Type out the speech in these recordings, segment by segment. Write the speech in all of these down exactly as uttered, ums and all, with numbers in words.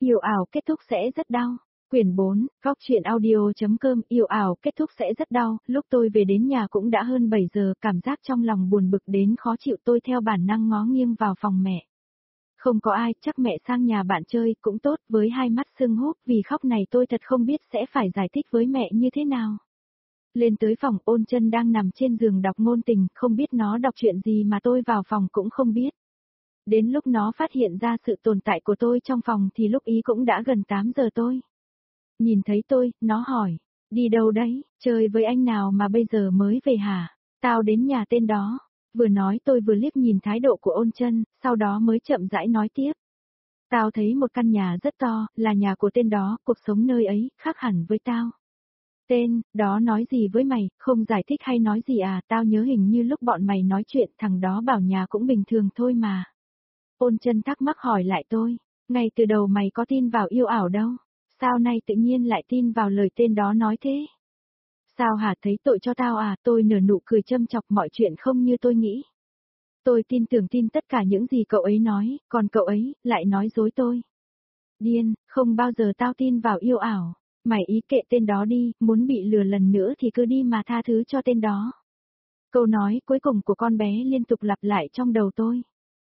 Yêu ảo kết thúc sẽ rất đau. Quyển bốn, góc truyện audio.com. Yêu ảo kết thúc sẽ rất đau. Lúc tôi về đến nhà cũng đã hơn bảy giờ, cảm giác trong lòng buồn bực đến khó chịu, tôi theo bản năng ngó nghiêng vào phòng mẹ. Không có ai, chắc mẹ sang nhà bạn chơi, cũng tốt, với hai mắt sưng húp vì khóc này tôi thật không biết sẽ phải giải thích với mẹ như thế nào. Lên tới phòng, Ôn Chân đang nằm trên giường đọc ngôn tình, không biết nó đọc chuyện gì mà tôi vào phòng cũng không biết. Đến lúc nó phát hiện ra sự tồn tại của tôi trong phòng thì lúc ý cũng đã gần tám giờ tôi. Nhìn thấy tôi, nó hỏi, đi đâu đấy, chơi với anh nào mà bây giờ mới về hả? Tao đến nhà tên đó. Vừa nói tôi vừa liếc nhìn thái độ của Ôn Chân, sau đó mới chậm rãi nói tiếp. Tao thấy một căn nhà rất to, là nhà của tên đó, cuộc sống nơi ấy, khác hẳn với tao. Tên, đó nói gì với mày, không giải thích hay nói gì à, tao nhớ hình như lúc bọn mày nói chuyện thằng đó bảo nhà cũng bình thường thôi mà. Ôn Chân thắc mắc hỏi lại tôi, ngay từ đầu mày có tin vào yêu ảo đâu, sao nay tự nhiên lại tin vào lời tên đó nói thế? Sao hả, thấy tội cho tao à, tôi nở nụ cười châm chọc, mọi chuyện không như tôi nghĩ. Tôi tin tưởng tin tất cả những gì cậu ấy nói, còn cậu ấy, lại nói dối tôi. Điên, không bao giờ tao tin vào yêu ảo. Mày ý kệ tên đó đi, muốn bị lừa lần nữa thì cứ đi mà tha thứ cho tên đó. Câu nói cuối cùng của con bé liên tục lặp lại trong đầu tôi.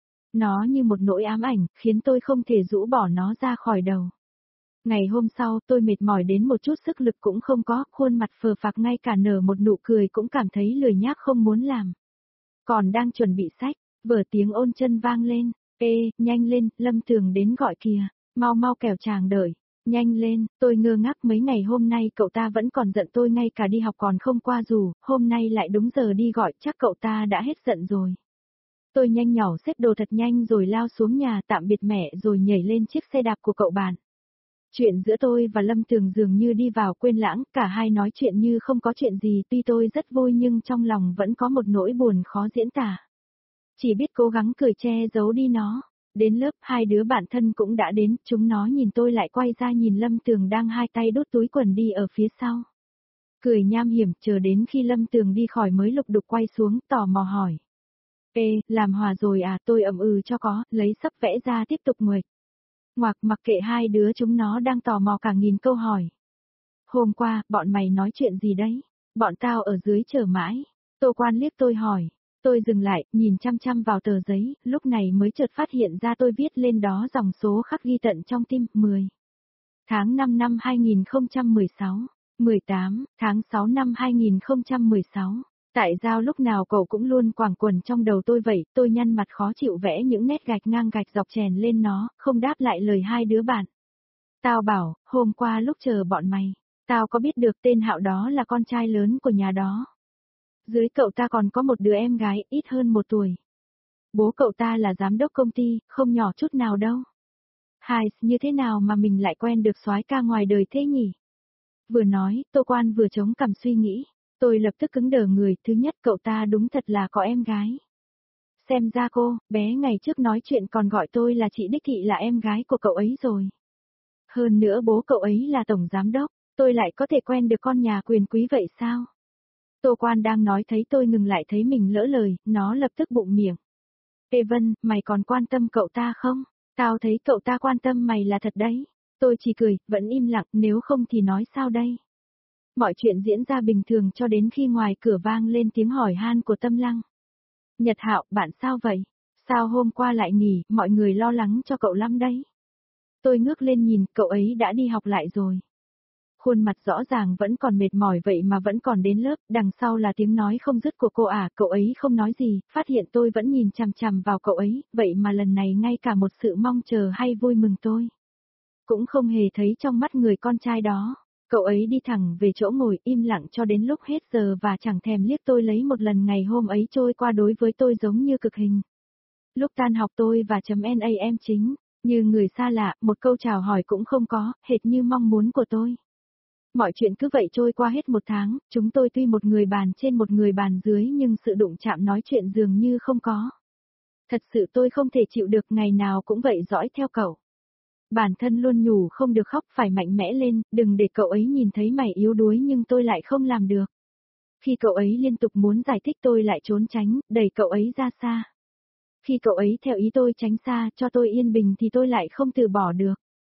Nó như một nỗi ám ảnh, khiến tôi không thể rũ bỏ nó ra khỏi đầu. Ngày hôm sau tôi mệt mỏi đến một chút sức lực cũng không có, khuôn mặt phờ phạc, ngay cả nở một nụ cười cũng cảm thấy lười nhác không muốn làm. Còn đang chuẩn bị sách, vừa tiếng Ôn Chân vang lên, ê, nhanh lên, Lâm Tường đến gọi kìa, mau mau kẻo chàng đợi. Nhanh lên, tôi ngơ ngác, mấy ngày hôm nay cậu ta vẫn còn giận tôi, ngay cả đi học còn không qua dù, hôm nay lại đúng giờ đi gọi, chắc cậu ta đã hết giận rồi. Tôi nhanh nhỏ xếp đồ thật nhanh rồi lao xuống nhà tạm biệt mẹ rồi nhảy lên chiếc xe đạp của cậu bạn. Chuyện giữa tôi và Lâm Tường dường như đi vào quên lãng, cả hai nói chuyện như không có chuyện gì, tuy tôi rất vui nhưng trong lòng vẫn có một nỗi buồn khó diễn tả. Chỉ biết cố gắng cười che giấu đi nó. Đến lớp, hai đứa bạn thân cũng đã đến, chúng nó nhìn tôi lại quay ra nhìn Lâm Tường đang hai tay đút túi quần đi ở phía sau. Cười nham hiểm, chờ đến khi Lâm Tường đi khỏi mới lục đục quay xuống, tò mò hỏi. Ê, làm hòa rồi à, tôi ậm ừ cho có, lấy sắp vẽ ra tiếp tục nguệch. Ngoạc, mặc kệ hai đứa chúng nó đang tò mò cả nghìn câu hỏi. Hôm qua, bọn mày nói chuyện gì đấy? Bọn tao ở dưới chờ mãi. Tô Quan liếc tôi hỏi. Tôi dừng lại, nhìn chăm chăm vào tờ giấy, lúc này mới chợt phát hiện ra tôi viết lên đó dòng số khắc ghi tận trong tim, mười. Tháng năm năm hai nghìn không trăm mười sáu, mười tám, tháng sáu năm hai nghìn không trăm mười sáu. Tại sao lúc nào cậu cũng luôn quảng quẩn trong đầu tôi vậy, tôi nhăn mặt khó chịu vẽ những nét gạch ngang gạch dọc chèn lên nó, không đáp lại lời hai đứa bạn. Tao bảo, hôm qua lúc chờ bọn mày, tao có biết được tên Hạo đó là con trai lớn của nhà đó. Dưới cậu ta còn có một đứa em gái, ít hơn một tuổi. Bố cậu ta là giám đốc công ty, không nhỏ chút nào đâu. Hai, như thế nào mà mình lại quen được soái ca ngoài đời thế nhỉ? Vừa nói, Tô Quan vừa chống cằm suy nghĩ. Tôi lập tức cứng đờ người, thứ nhất cậu ta đúng thật là có em gái. Xem ra cô, bé ngày trước nói chuyện còn gọi tôi là chị đích thị là em gái của cậu ấy rồi. Hơn nữa bố cậu ấy là tổng giám đốc, tôi lại có thể quen được con nhà quyền quý vậy sao? Tô Quan đang nói thấy tôi ngừng lại thấy mình lỡ lời, nó lập tức bụng miệng. Ê Vân, mày còn quan tâm cậu ta không? Tao thấy cậu ta quan tâm mày là thật đấy. Tôi chỉ cười, vẫn im lặng, nếu không thì nói sao đây? Mọi chuyện diễn ra bình thường cho đến khi ngoài cửa vang lên tiếng hỏi han của Tâm Lăng. Nhật Hạo, bạn sao vậy? Sao hôm qua lại nghỉ, mọi người lo lắng cho cậu lắm đấy. Tôi ngước lên nhìn, cậu ấy đã đi học lại rồi. Khuôn mặt rõ ràng vẫn còn mệt mỏi vậy mà vẫn còn đến lớp, đằng sau là tiếng nói không dứt của cô à, cậu ấy không nói gì, phát hiện tôi vẫn nhìn chằm chằm vào cậu ấy, vậy mà lần này ngay cả một sự mong chờ hay vui mừng tôi cũng không hề thấy trong mắt người con trai đó. Cậu ấy đi thẳng về chỗ ngồi im lặng cho đến lúc hết giờ và chẳng thèm liếc tôi lấy một lần. Ngày hôm ấy trôi qua đối với tôi giống như cực hình. Lúc tan học tôi và chấm NAM chính, như người xa lạ, một câu chào hỏi cũng không có, hệt như mong muốn của tôi. Mọi chuyện cứ vậy trôi qua hết một tháng, chúng tôi tuy một người bàn trên một người bàn dưới nhưng sự đụng chạm nói chuyện dường như không có. Thật sự tôi không thể chịu được, ngày nào cũng vậy dõi theo cậu. Bản thân luôn nhủ không được khóc, phải mạnh mẽ lên, đừng để cậu ấy nhìn thấy mày yếu đuối, nhưng tôi lại không làm được. Khi cậu ấy liên tục muốn giải thích tôi lại trốn tránh, đẩy cậu ấy ra xa. Khi cậu ấy theo ý tôi tránh xa cho tôi yên bình thì tôi lại không từ bỏ được.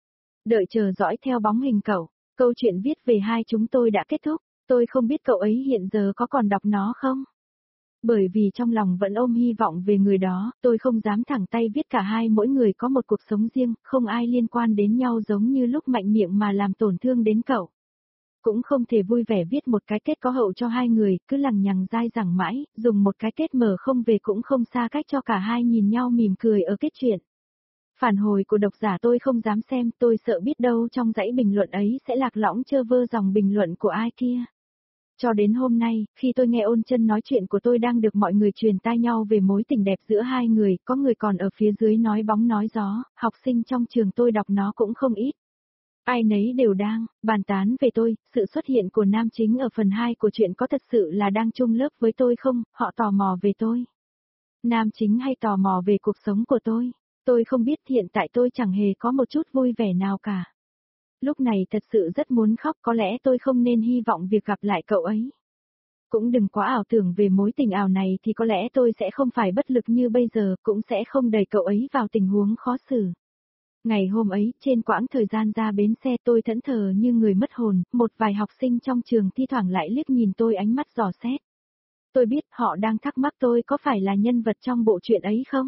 Đợi chờ dõi theo bóng hình cậu. Câu chuyện viết về hai chúng tôi đã kết thúc. Tôi không biết cậu ấy hiện giờ có còn đọc nó không? Bởi vì trong lòng vẫn ôm hy vọng về người đó, tôi không dám thẳng tay viết cả hai mỗi người có một cuộc sống riêng, không ai liên quan đến nhau giống như lúc mạnh miệng mà làm tổn thương đến cậu. Cũng không thể vui vẻ viết một cái kết có hậu cho hai người, cứ lằng nhằng dai dẳng mãi, dùng một cái kết mở không về cũng không xa cách cho cả hai nhìn nhau mỉm cười ở kết chuyện. Phản hồi của độc giả tôi không dám xem, tôi sợ biết đâu trong dãy bình luận ấy sẽ lạc lõng trơ vơ dòng bình luận của ai kia. Cho đến hôm nay, khi tôi nghe Ôn Chân nói chuyện của tôi đang được mọi người truyền tai nhau về mối tình đẹp giữa hai người, có người còn ở phía dưới nói bóng nói gió, học sinh trong trường tôi đọc nó cũng không ít. Ai nấy đều đang bàn tán về tôi, sự xuất hiện của nam chính ở phần hai của chuyện có thật sự là đang chung lớp với tôi không, họ tò mò về tôi. Nam chính hay tò mò về cuộc sống của tôi, tôi không biết, hiện tại tôi chẳng hề có một chút vui vẻ nào cả. Lúc này thật sự rất muốn khóc, có lẽ tôi không nên hy vọng việc gặp lại cậu ấy. Cũng đừng quá ảo tưởng về mối tình ảo này thì có lẽ tôi sẽ không phải bất lực như bây giờ, cũng sẽ không đẩy cậu ấy vào tình huống khó xử. Ngày hôm ấy, trên quãng thời gian ra bến xe tôi thẫn thờ như người mất hồn, một vài học sinh trong trường thi thoảng lại liếc nhìn tôi ánh mắt dò xét. Tôi biết họ đang thắc mắc tôi có phải là nhân vật trong bộ truyện ấy không?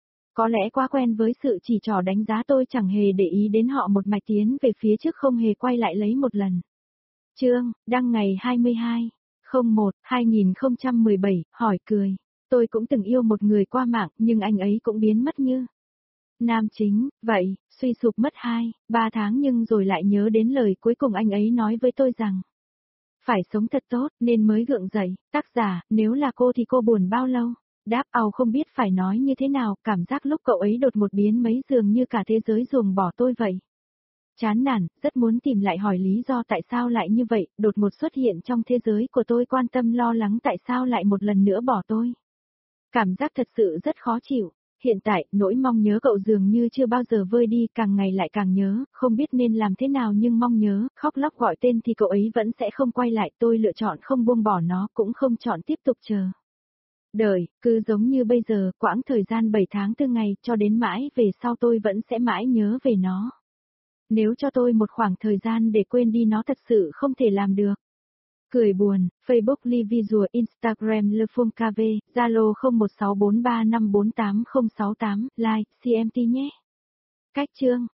Có lẽ quá quen với sự chỉ trỏ đánh giá tôi chẳng hề để ý đến họ một mạch tiến về phía trước không hề quay lại lấy một lần. Chương, đăng ngày hai mươi hai, không một, hai nghìn không trăm mười bảy, hỏi cười. Tôi cũng từng yêu một người qua mạng nhưng anh ấy cũng biến mất như. Nam chính, vậy, suy sụp mất hai, ba tháng nhưng rồi lại nhớ đến lời cuối cùng anh ấy nói với tôi rằng. Phải sống thật tốt nên mới gượng dậy, tác giả, nếu là cô thì cô buồn bao lâu? Đáp ao không biết phải nói như thế nào, cảm giác lúc cậu ấy đột một biến mấy dường như cả thế giới ruồng bỏ tôi vậy. Chán nản, rất muốn tìm lại hỏi lý do tại sao lại như vậy, đột một xuất hiện trong thế giới của tôi quan tâm lo lắng tại sao lại một lần nữa bỏ tôi. Cảm giác thật sự rất khó chịu. Hiện tại, nỗi mong nhớ cậu dường như chưa bao giờ vơi đi, càng ngày lại càng nhớ, không biết nên làm thế nào nhưng mong nhớ, khóc lóc gọi tên thì cậu ấy vẫn sẽ không quay lại, tôi lựa chọn không buông bỏ nó, cũng không chọn tiếp tục chờ. Đời, cứ giống như bây giờ, quãng thời gian bảy tháng tư ngày, cho đến mãi về sau tôi vẫn sẽ mãi nhớ về nó. Nếu cho tôi một khoảng thời gian để quên đi nó thật sự không thể làm được. Cười buồn, Facebook Livisual, Instagram Le Phong Cave, Zalo không một sáu bốn ba năm bốn tám không sáu tám, like, xê em tê nhé. Cách chương.